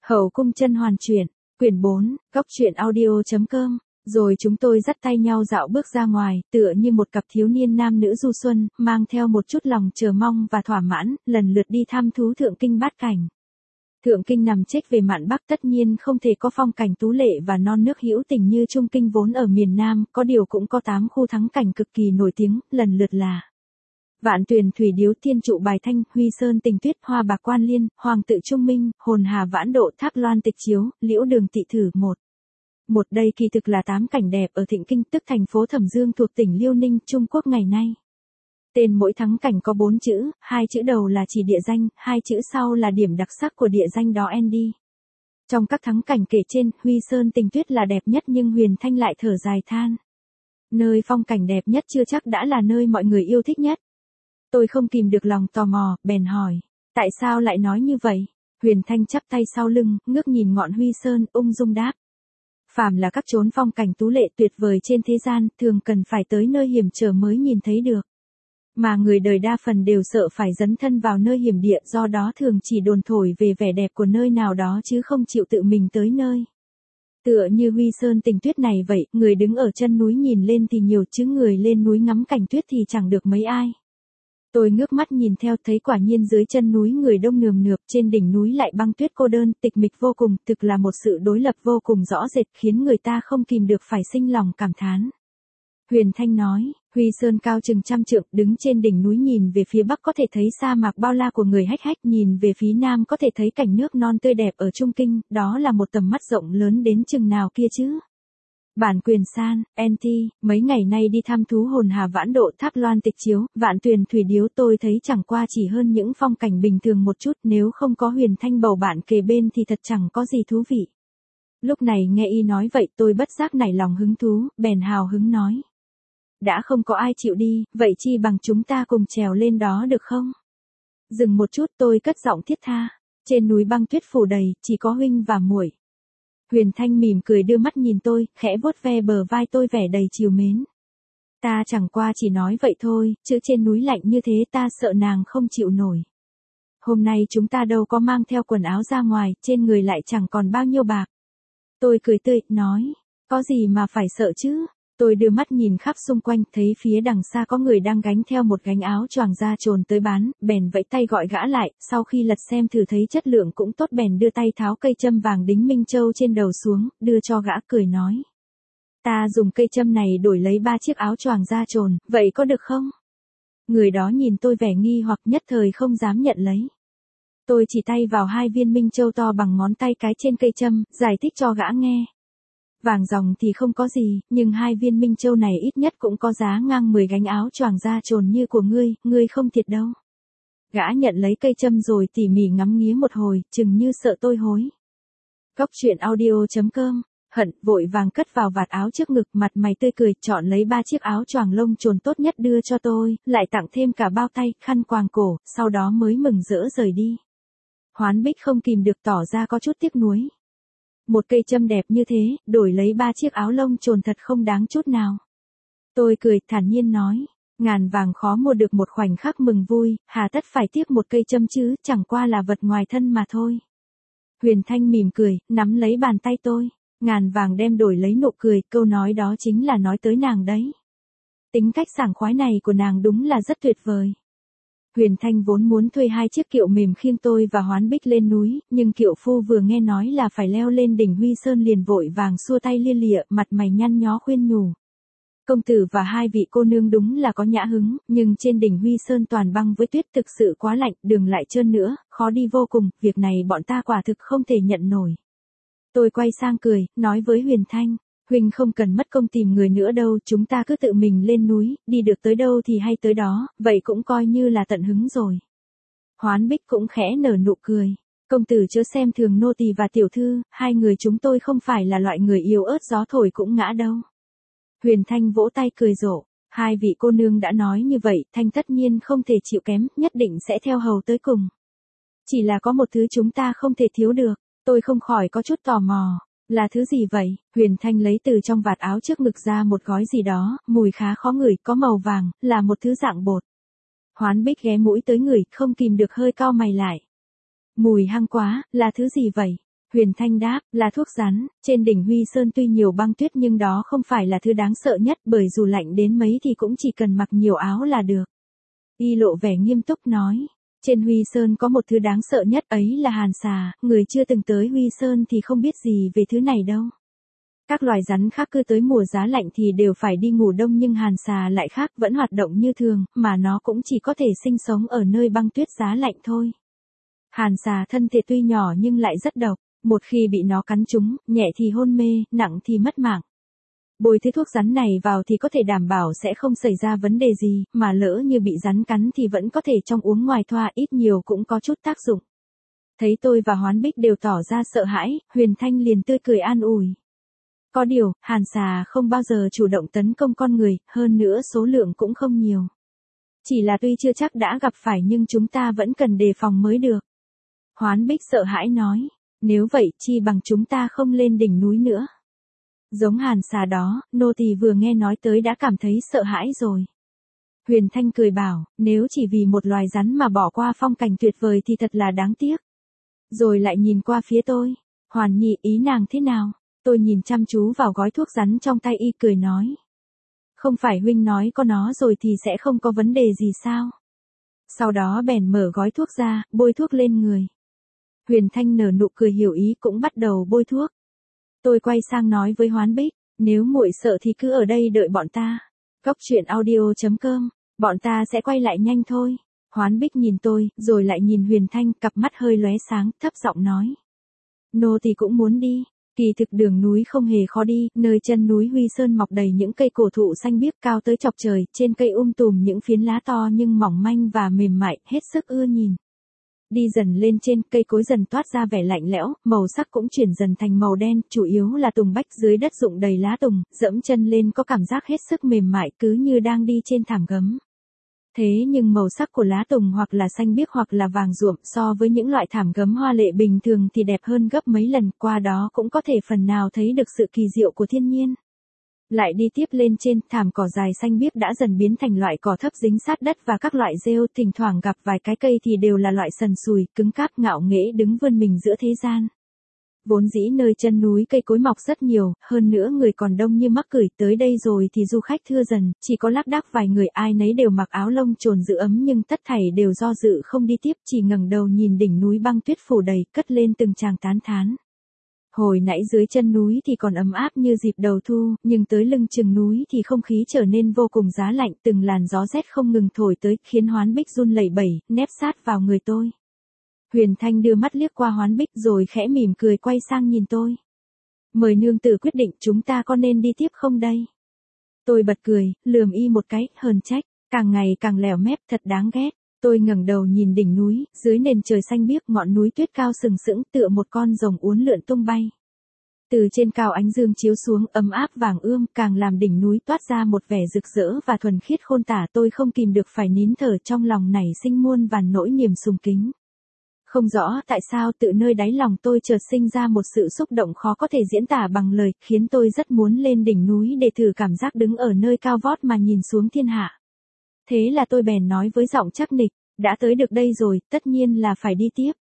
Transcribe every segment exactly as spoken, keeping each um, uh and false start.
Hậu cung甄hoàn truyện, quyển bốn, góc truyện audio.com. Rồi chúng tôi dắt tay nhau dạo bước ra ngoài, tựa như một cặp thiếu niên nam nữ du xuân, mang theo một chút lòng chờ mong và thỏa mãn, lần lượt đi thăm thú Thượng Kinh Bát Cảnh. Thượng Kinh nằm chếch về mạn Bắc, tất nhiên không thể có phong cảnh tú lệ và non nước hữu tình như Trung Kinh vốn ở miền Nam, có điều cũng có tám khu thắng cảnh cực kỳ nổi tiếng, lần lượt là Vạn Tuyền Thủy Điếu, Thiên Trụ Bài Thanh, Huy Sơn Tình Tuyết, Hoa Bạc Quan Liên, Hoàng Tự Trung Minh, Hồn Hà Vãn Độ, Tháp Loan Tịch Chiếu, Liễu Đường Tị Thử một. Một đây kỳ thực là tám cảnh đẹp ở Thịnh Kinh, tức thành phố Thẩm Dương thuộc tỉnh Liêu Ninh, Trung Quốc ngày nay. Tên mỗi thắng cảnh có bốn chữ, hai chữ đầu là chỉ địa danh, hai chữ sau là điểm đặc sắc của địa danh đó en đê. Trong các thắng cảnh kể trên, Huy Sơn Tình Tuyết là đẹp nhất nhưng Huyền Thanh lại thở dài than. Nơi phong cảnh đẹp nhất chưa chắc đã là nơi mọi người yêu thích nhất. Tôi không kìm được lòng tò mò, bèn hỏi, tại sao lại nói như vậy? Huyền Thanh chắp tay sau lưng, ngước nhìn ngọn Huy Sơn, ung dung đáp. Phàm là các chốn phong cảnh tú lệ tuyệt vời trên thế gian, thường cần phải tới nơi hiểm trở mới nhìn thấy được. Mà người đời đa phần đều sợ phải dấn thân vào nơi hiểm địa, do đó thường chỉ đồn thổi về vẻ đẹp của nơi nào đó chứ không chịu tự mình tới nơi. Tựa như Huy Sơn Tình Tuyết này vậy, người đứng ở chân núi nhìn lên thì nhiều chứ người lên núi ngắm cảnh tuyết thì chẳng được mấy ai. Tôi ngước mắt nhìn theo, thấy quả nhiên dưới chân núi người đông nườm nượp, trên đỉnh núi lại băng tuyết cô đơn, tịch mịch vô cùng, thực là một sự đối lập vô cùng rõ rệt, khiến người ta không kìm được phải sinh lòng cảm thán. Huyền Thanh nói, Huy Sơn cao chừng trăm trượng, đứng trên đỉnh núi nhìn về phía bắc có thể thấy sa mạc bao la của người Hách Hách, nhìn về phía nam có thể thấy cảnh nước non tươi đẹp ở Trung Kinh, đó là một tầm mắt rộng lớn đến chừng nào kia chứ. Bản quyền san, en tê, mấy ngày nay đi thăm thú Hồn Hà Vãn Độ, Tháp Loan Tịch Chiếu, Vạn Tuyền Thủy Điếu, tôi thấy chẳng qua chỉ hơn những phong cảnh bình thường một chút, nếu không có Huyền Thanh bầu bạn kề bên thì thật chẳng có gì thú vị. Lúc này nghe y nói vậy tôi bất giác nảy lòng hứng thú, bèn hào hứng nói. Đã không có ai chịu đi, vậy chi bằng chúng ta cùng trèo lên đó được không? Dừng một chút tôi cất giọng thiết tha, trên núi băng tuyết phủ đầy, chỉ có huynh và muội. Huyền Thanh mỉm cười đưa mắt nhìn tôi, khẽ vuốt ve bờ vai tôi vẻ đầy trìu mến. Ta chẳng qua chỉ nói vậy thôi, chứ trên núi lạnh như thế ta sợ nàng không chịu nổi. Hôm nay chúng ta đâu có mang theo quần áo ra ngoài, trên người lại chẳng còn bao nhiêu bạc. Tôi cười tươi, nói, có gì mà phải sợ chứ? Tôi đưa mắt nhìn khắp xung quanh, thấy phía đằng xa có người đang gánh theo một gánh áo choàng da trồn tới bán, bèn vẫy tay gọi gã lại, sau khi lật xem thử thấy chất lượng cũng tốt bèn đưa tay tháo cây châm vàng đính Minh Châu trên đầu xuống, đưa cho gã cười nói. Ta dùng cây châm này đổi lấy ba chiếc áo choàng da trồn, vậy có được không? Người đó nhìn tôi vẻ nghi hoặc nhất thời không dám nhận lấy. Tôi chỉ tay vào hai viên Minh Châu to bằng ngón tay cái trên cây châm, giải thích cho gã nghe. Vàng dòng thì không có gì, nhưng hai viên Minh Châu này ít nhất cũng có giá ngang mười gánh áo choàng da trồn như của ngươi, ngươi không thiệt đâu. Gã nhận lấy cây châm rồi tỉ mỉ ngắm nghía một hồi, chừng như sợ tôi hối. Góc truyện audio.com, hận, vội vàng cất vào vạt áo trước ngực, mặt mày tươi cười, chọn lấy ba chiếc áo choàng lông trồn tốt nhất đưa cho tôi, lại tặng thêm cả bao tay, khăn quàng cổ, sau đó mới mừng rỡ rời đi. Hoán Bích không kìm được tỏ ra có chút tiếc nuối. Một cây châm đẹp như thế, đổi lấy ba chiếc áo lông trồn thật không đáng chút nào. Tôi cười, thản nhiên nói, ngàn vàng khó mua được một khoảnh khắc mừng vui, hà tất phải tiếc một cây châm chứ, chẳng qua là vật ngoài thân mà thôi. Huyền Thanh mỉm cười, nắm lấy bàn tay tôi, ngàn vàng đem đổi lấy nụ cười, câu nói đó chính là nói tới nàng đấy. Tính cách sảng khoái này của nàng đúng là rất tuyệt vời. Huyền Thanh vốn muốn thuê hai chiếc kiệu mềm khiêng tôi và Hoán Bích lên núi, nhưng kiệu phu vừa nghe nói là phải leo lên đỉnh Huy Sơn liền vội vàng xua tay lia lịa, mặt mày nhăn nhó khuyên nhủ. Công tử và hai vị cô nương đúng là có nhã hứng, nhưng trên đỉnh Huy Sơn toàn băng với tuyết thực sự quá lạnh, đường lại trơn nữa, khó đi vô cùng, việc này bọn ta quả thực không thể nhận nổi. Tôi quay sang cười, nói với Huyền Thanh. Huynh không cần mất công tìm người nữa đâu, chúng ta cứ tự mình lên núi, đi được tới đâu thì hay tới đó, vậy cũng coi như là tận hứng rồi. Hoán Bích cũng khẽ nở nụ cười. Công tử chớ xem thường nô tỳ và tiểu thư, hai người chúng tôi không phải là loại người yếu ớt gió thổi cũng ngã đâu. Huyền Thanh vỗ tay cười rộ, hai vị cô nương đã nói như vậy, Thanh tất nhiên không thể chịu kém, nhất định sẽ theo hầu tới cùng. Chỉ là có một thứ chúng ta không thể thiếu được, tôi không khỏi có chút tò mò. Là thứ gì vậy? Huyền Thanh lấy từ trong vạt áo trước ngực ra một gói gì đó, mùi khá khó ngửi, có màu vàng, là một thứ dạng bột. Hoán Bích ghé mũi tới ngửi, không kìm được hơi cau mày lại. Mùi hăng quá, là thứ gì vậy? Huyền Thanh đáp, là thuốc rắn, trên đỉnh Huy Sơn tuy nhiều băng tuyết nhưng đó không phải là thứ đáng sợ nhất, bởi dù lạnh đến mấy thì cũng chỉ cần mặc nhiều áo là được. Y lộ vẻ nghiêm túc nói, trên Huy Sơn có một thứ đáng sợ nhất ấy là hàn xà, người chưa từng tới Huy Sơn thì không biết gì về thứ này đâu. Các loài rắn khác cứ tới mùa giá lạnh thì đều phải đi ngủ đông nhưng hàn xà lại khác, vẫn hoạt động như thường, mà nó cũng chỉ có thể sinh sống ở nơi băng tuyết giá lạnh thôi. Hàn xà thân thể tuy nhỏ nhưng lại rất độc, một khi bị nó cắn trúng, nhẹ thì hôn mê, nặng thì mất mạng. Bôi thứ thuốc rắn này vào thì có thể đảm bảo sẽ không xảy ra vấn đề gì, mà lỡ như bị rắn cắn thì vẫn có thể trong uống ngoài thoa, ít nhiều cũng có chút tác dụng. Thấy tôi và Hoán Bích đều tỏ ra sợ hãi, Huyền Thanh liền tươi cười an ủi. Có điều, hàn xà không bao giờ chủ động tấn công con người, hơn nữa số lượng cũng không nhiều. Chỉ là tuy chưa chắc đã gặp phải nhưng chúng ta vẫn cần đề phòng mới được. Hoán Bích sợ hãi nói, nếu vậy chi bằng chúng ta không lên đỉnh núi nữa. Giống hàn xà đó, nô tỳ vừa nghe nói tới đã cảm thấy sợ hãi rồi. Huyền Thanh cười bảo, nếu chỉ vì một loài rắn mà bỏ qua phong cảnh tuyệt vời thì thật là đáng tiếc. Rồi lại nhìn qua phía tôi, Hoàn Nhi, ý nàng thế nào? Tôi nhìn chăm chú vào gói thuốc rắn trong tay y cười nói. Không phải huynh nói có nó rồi thì sẽ không có vấn đề gì sao? Sau đó bèn mở gói thuốc ra, bôi thuốc lên người. Huyền Thanh nở nụ cười hiểu ý cũng bắt đầu bôi thuốc. Tôi quay sang nói với Hoán Bích, nếu muội sợ thì cứ ở đây đợi bọn ta. Cốc truyện audio chấm com, bọn ta sẽ quay lại nhanh thôi. Hoán Bích nhìn tôi, rồi lại nhìn Huyền Thanh, cặp mắt hơi lóe sáng, thấp giọng nói. Nô tỳ cũng muốn đi. Kỳ thực đường núi không hề khó đi, nơi chân núi Huy Sơn mọc đầy những cây cổ thụ xanh biếc cao tới chọc trời, trên cây um tùm những phiến lá to nhưng mỏng manh và mềm mại, hết sức ưa nhìn. Đi dần lên trên, cây cối dần toát ra vẻ lạnh lẽo, màu sắc cũng chuyển dần thành màu đen, chủ yếu là tùng bách dưới đất rụng đầy lá tùng, dẫm chân lên có cảm giác hết sức mềm mại cứ như đang đi trên thảm gấm. Thế nhưng màu sắc của lá tùng hoặc là xanh biếc hoặc là vàng ruộm so với những loại thảm gấm hoa lệ bình thường thì đẹp hơn gấp mấy lần, qua đó cũng có thể phần nào thấy được sự kỳ diệu của thiên nhiên. Lại đi tiếp lên trên, thảm cỏ dài xanh biếc đã dần biến thành loại cỏ thấp dính sát đất và các loại rêu, thỉnh thoảng gặp vài cái cây thì đều là loại sần sùi, cứng cáp ngạo nghễ đứng vươn mình giữa thế gian. Vốn dĩ nơi chân núi cây cối mọc rất nhiều, hơn nữa người còn đông như mắc cười, tới đây rồi thì du khách thưa dần, chỉ có lác đác vài người ai nấy đều mặc áo lông trồn giữ ấm nhưng tất thảy đều do dự không đi tiếp, chỉ ngẩng đầu nhìn đỉnh núi băng tuyết phủ đầy, cất lên từng tràng tán thán. Hồi nãy dưới chân núi thì còn ấm áp như dịp đầu thu, nhưng tới lưng chừng núi thì không khí trở nên vô cùng giá lạnh, từng làn gió rét không ngừng thổi tới, khiến Hoán Bích run lẩy bẩy, nép sát vào người tôi. Huyền Thanh đưa mắt liếc qua Hoán Bích rồi khẽ mỉm cười quay sang nhìn tôi. Mời nương tử quyết định chúng ta có nên đi tiếp không đây? Tôi bật cười, lườm y một cái, hờn trách, càng ngày càng lèo mép, thật đáng ghét. Tôi ngẩng đầu nhìn đỉnh núi, dưới nền trời xanh biếc ngọn núi tuyết cao sừng sững tựa một con rồng uốn lượn tung bay. Từ trên cao ánh dương chiếu xuống ấm áp vàng ươm, càng làm đỉnh núi toát ra một vẻ rực rỡ và thuần khiết khôn tả. Tôi không kìm được phải nín thở, trong lòng nảy sinh muôn vàn nỗi niềm sùng kính. Không rõ tại sao tự nơi đáy lòng tôi chợt sinh ra một sự xúc động khó có thể diễn tả bằng lời, khiến tôi rất muốn lên đỉnh núi để thử cảm giác đứng ở nơi cao vót mà nhìn xuống thiên hạ. Thế là tôi bèn nói với giọng chắc nịch, đã tới được đây rồi, tất nhiên là phải đi tiếp.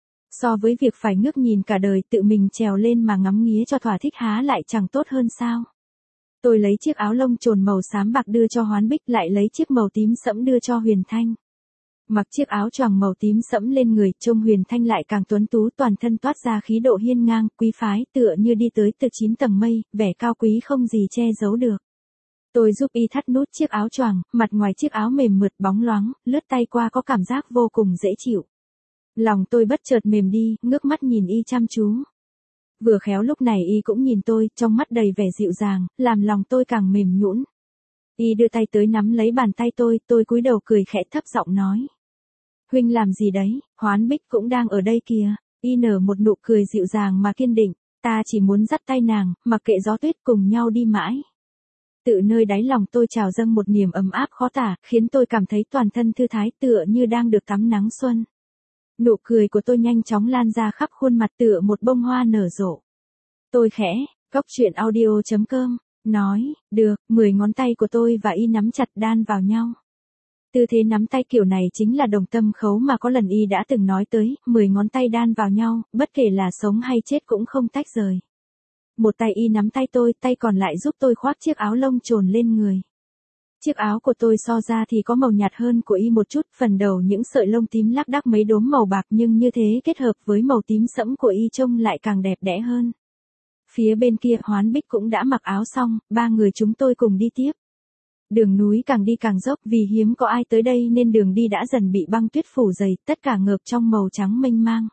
So với việc phải ngước nhìn cả đời tự mình trèo lên mà ngắm nghía cho thỏa thích há lại chẳng tốt hơn sao. Tôi lấy chiếc áo lông trồn màu xám bạc đưa cho Hoán Bích, lại lấy chiếc màu tím sẫm đưa cho Huyền Thanh. Mặc chiếc áo choàng màu tím sẫm lên người, trông Huyền Thanh lại càng tuấn tú, toàn thân toát ra khí độ hiên ngang, quý phái, tựa như đi tới từ chín tầng mây, vẻ cao quý không gì che giấu được. Tôi giúp y thắt nút chiếc áo choàng, mặt ngoài chiếc áo mềm mượt bóng loáng, lướt tay qua có cảm giác vô cùng dễ chịu. Lòng tôi bất chợt mềm đi, ngước mắt nhìn y chăm chú. Vừa khéo lúc này y cũng nhìn tôi, trong mắt đầy vẻ dịu dàng, làm lòng tôi càng mềm nhũn. Y đưa tay tới nắm lấy bàn tay tôi, tôi cúi đầu cười khẽ thấp giọng nói. Huynh làm gì đấy, Hoán Bích cũng đang ở đây kìa. Y nở một nụ cười dịu dàng mà kiên định, ta chỉ muốn dắt tay nàng, mặc kệ gió tuyết cùng nhau đi mãi. Tự nơi đáy lòng tôi trào dâng một niềm ấm áp khó tả, khiến tôi cảm thấy toàn thân thư thái tựa như đang được tắm nắng xuân. Nụ cười của tôi nhanh chóng lan ra khắp khuôn mặt tựa một bông hoa nở rộ. Tôi khẽ, cốc truyện audio chấm com, nói, được, mười ngón tay của tôi và y nắm chặt đan vào nhau. Tư thế nắm tay kiểu này chính là đồng tâm khấu mà có lần y đã từng nói tới, mười ngón tay đan vào nhau, bất kể là sống hay chết cũng không tách rời. Một tay y nắm tay tôi, tay còn lại giúp tôi khoác chiếc áo lông trồn lên người. Chiếc áo của tôi so ra thì có màu nhạt hơn của y một chút, phần đầu những sợi lông tím lác đác mấy đốm màu bạc nhưng như thế kết hợp với màu tím sẫm của y trông lại càng đẹp đẽ hơn. Phía bên kia Hoán Bích cũng đã mặc áo xong, ba người chúng tôi cùng đi tiếp. Đường núi càng đi càng dốc vì hiếm có ai tới đây nên đường đi đã dần bị băng tuyết phủ dày, tất cả ngợp trong màu trắng mênh mang.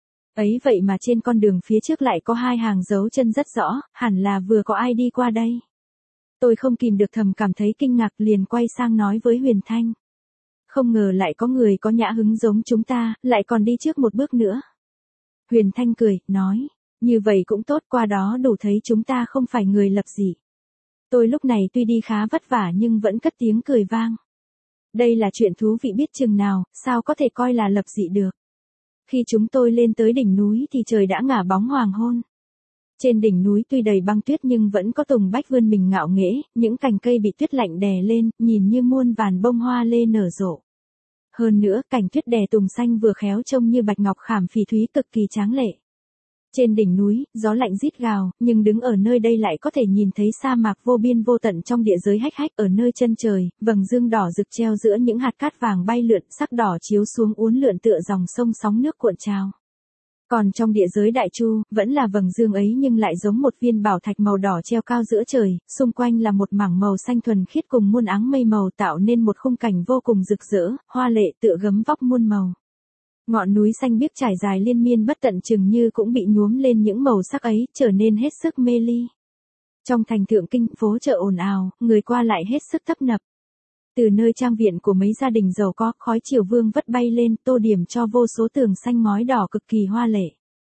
Ấy vậy mà trên con đường phía trước lại có hai hàng dấu chân rất rõ, hẳn là vừa có ai đi qua đây. Tôi không kìm được thầm cảm thấy kinh ngạc liền quay sang nói với Huyền Thanh. Không ngờ lại có người có nhã hứng giống chúng ta, lại còn đi trước một bước nữa. Huyền Thanh cười, nói, như vậy cũng tốt, qua đó đủ thấy chúng ta không phải người lập dị. Tôi lúc này tuy đi khá vất vả nhưng vẫn cất tiếng cười vang. Đây là chuyện thú vị biết chừng nào, sao có thể coi là lập dị được. Khi chúng tôi lên tới đỉnh núi thì trời đã ngả bóng hoàng hôn. Trên đỉnh núi tuy đầy băng tuyết nhưng vẫn có tùng bách vươn mình ngạo nghễ, những cành cây bị tuyết lạnh đè lên, nhìn như muôn vàn bông hoa lê nở rộ. Hơn nữa, cành tuyết đè tùng xanh vừa khéo trông như bạch ngọc khảm phỉ thúy cực kỳ tráng lệ. Trên đỉnh núi, gió lạnh rít gào, nhưng đứng ở nơi đây lại có thể nhìn thấy sa mạc vô biên vô tận trong địa giới hách hách. Ở nơi chân trời, vầng dương đỏ rực treo giữa những hạt cát vàng bay lượn, sắc đỏ chiếu xuống uốn lượn tựa dòng sông sóng nước cuộn trào. Còn trong địa giới Đại Chu, vẫn là vầng dương ấy nhưng lại giống một viên bảo thạch màu đỏ treo cao giữa trời, xung quanh là một mảng màu xanh thuần khiết cùng muôn áng mây màu tạo nên một khung cảnh vô cùng rực rỡ, hoa lệ tựa gấm vóc muôn màu. Ngọn núi xanh biếc trải dài liên miên bất tận chừng như cũng bị nhuốm lên những màu sắc ấy, trở nên hết sức mê ly. Trong thành Thượng Kinh, phố chợ ồn ào, người qua lại hết sức tấp nập. Từ nơi trang viện của mấy gia đình giàu có, khói chiều vương vất bay lên, tô điểm cho vô số tường xanh ngói đỏ cực kỳ hoa lệ.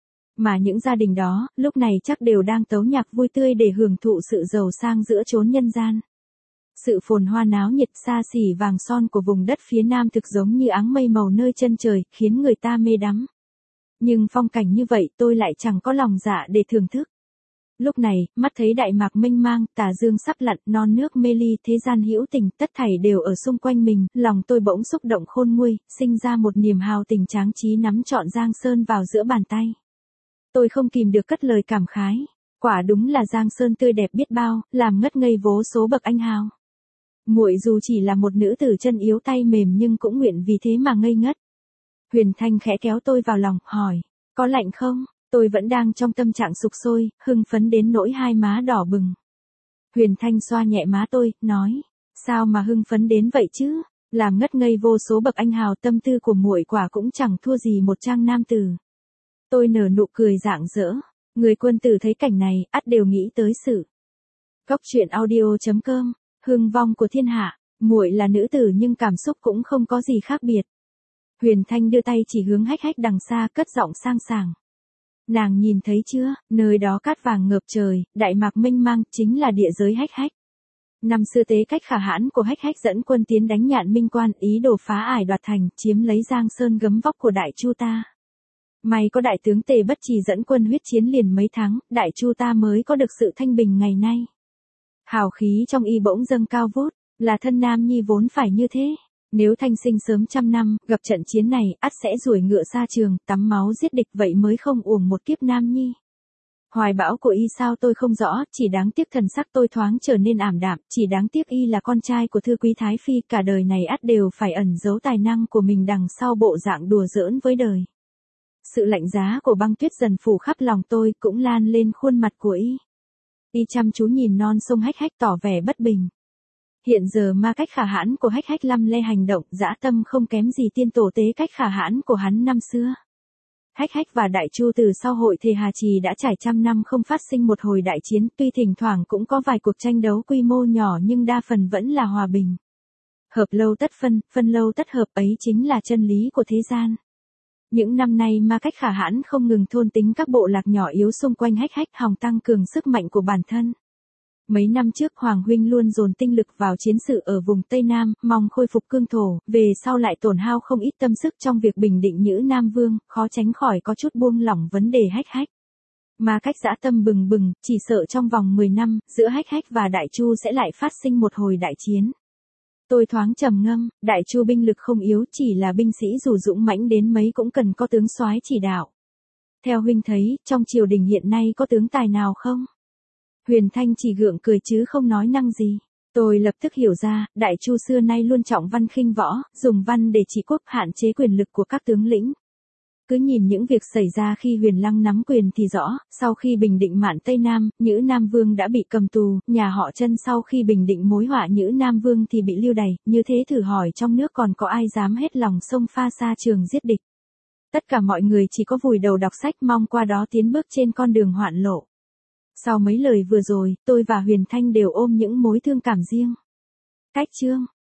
Mà những gia đình đó, lúc này chắc đều đang tấu nhạc vui tươi để hưởng thụ sự giàu sang giữa chốn nhân gian. Sự phồn hoa náo nhiệt xa xỉ vàng son của vùng đất phía Nam thực giống như áng mây màu nơi chân trời, khiến người ta mê đắm. Nhưng phong cảnh như vậy tôi lại chẳng có lòng dạ để thưởng thức. Lúc này, mắt thấy đại mạc mênh mang, tà dương sắp lặn, non nước mê ly, thế gian hữu tình, tất thảy đều ở xung quanh mình, lòng tôi bỗng xúc động khôn nguôi, sinh ra một niềm hào tình tráng trí nắm trọn Giang Sơn vào giữa bàn tay. Tôi không kìm được cất lời cảm khái, quả đúng là Giang Sơn tươi đẹp biết bao, làm ngất ngây vô số bậc anh hào. Muội dù chỉ là một nữ tử chân yếu tay mềm nhưng cũng nguyện vì thế mà ngây ngất. Huyền Thanh khẽ kéo tôi vào lòng, hỏi, có lạnh không? Tôi vẫn đang trong tâm trạng sục sôi, hưng phấn đến nỗi hai má đỏ bừng. Huyền Thanh xoa nhẹ má tôi, nói, sao mà hưng phấn đến vậy chứ? Làm ngất ngây vô số bậc anh hào, tâm tư của muội quả cũng chẳng thua gì một trang nam tử. Tôi nở nụ cười rạng rỡ, người quân tử thấy cảnh này, ắt đều nghĩ tới sự. Góc truyện audio chấm com, hương vong của thiên hạ, muội là nữ tử nhưng cảm xúc cũng không có gì khác biệt. Huyền Thanh đưa tay chỉ hướng hách hách đằng xa, cất giọng sang sảng. Nàng nhìn thấy chưa, nơi đó cát vàng ngợp trời, đại mạc mênh mang, chính là địa giới hách hách. Năm xưa Tế Cách khả hãn của hách hách dẫn quân tiến đánh Nhạn Minh Quan, ý đồ phá ải đoạt thành, chiếm lấy Giang Sơn gấm vóc của Đại Chu ta. May có đại tướng Tề Bất Trì dẫn quân huyết chiến liền mấy tháng, Đại Chu ta mới có được sự thanh bình ngày nay. Hào khí trong y bỗng dâng cao vút, là thân nam nhi vốn phải như thế. Nếu thanh sinh sớm trăm năm, gặp trận chiến này, ắt sẽ ruổi ngựa xa trường, tắm máu giết địch, vậy mới không uổng một kiếp nam nhi. Hoài bão của y sao tôi không rõ, chỉ đáng tiếc thần sắc tôi thoáng trở nên ảm đạm, chỉ đáng tiếc y là con trai của thư quý thái phi, cả đời này ắt đều phải ẩn giấu tài năng của mình đằng sau bộ dạng đùa giỡn với đời. Sự lạnh giá của băng tuyết dần phủ khắp lòng tôi, cũng lan lên khuôn mặt của y. Y chăm chú nhìn non sông hách hách tỏ vẻ bất bình. Hiện giờ ma cách khả hãn của hách hách lăm le hành động, dã tâm không kém gì tiên tổ Tế Cách khả hãn của hắn năm xưa. Hách hách và Đại Chu từ sau hội Thề Hà Trì đã trải trăm năm không phát sinh một hồi đại chiến, tuy thỉnh thoảng cũng có vài cuộc tranh đấu quy mô nhỏ nhưng đa phần vẫn là hòa bình. Hợp lâu tất phân, phân lâu tất hợp, ấy chính là chân lý của thế gian. Những năm nay ma cách khả hãn không ngừng thôn tính các bộ lạc nhỏ yếu xung quanh hách hách, hòng tăng cường sức mạnh của bản thân. Mấy năm trước Hoàng huynh luôn dồn tinh lực vào chiến sự ở vùng Tây Nam, mong khôi phục cương thổ, về sau lại tổn hao không ít tâm sức trong việc bình định Nhữ Nam Vương, khó tránh khỏi có chút buông lỏng vấn đề hách hách. Mà cách dã tâm bừng bừng, chỉ sợ trong vòng mười năm, giữa hách hách và Đại Chu sẽ lại phát sinh một hồi đại chiến. Tôi thoáng trầm ngâm, Đại Chu binh lực không yếu, chỉ là binh sĩ dù dũng mãnh đến mấy cũng cần có tướng soái chỉ đạo. Theo huynh thấy, trong triều đình hiện nay có tướng tài nào không? Huyền Thanh chỉ gượng cười chứ không nói năng gì. Tôi lập tức hiểu ra, Đại Chu xưa nay luôn trọng văn khinh võ, dùng văn để chỉ quốc, hạn chế quyền lực của các tướng lĩnh. Cứ nhìn những việc xảy ra khi Huyền Lăng nắm quyền thì rõ, sau khi bình định Mạn Tây Nam, Nhữ Nam Vương đã bị cầm tù, nhà họ Chân sau khi bình định mối họa Nhữ Nam Vương thì bị lưu đày, như thế thử hỏi trong nước còn có ai dám hết lòng xông pha xa trường giết địch. Tất cả mọi người chỉ có vùi đầu đọc sách mong qua đó tiến bước trên con đường hoạn lộ. Sau mấy lời vừa rồi, tôi và Huyền Thanh đều ôm những mối thương cảm riêng. Cách chương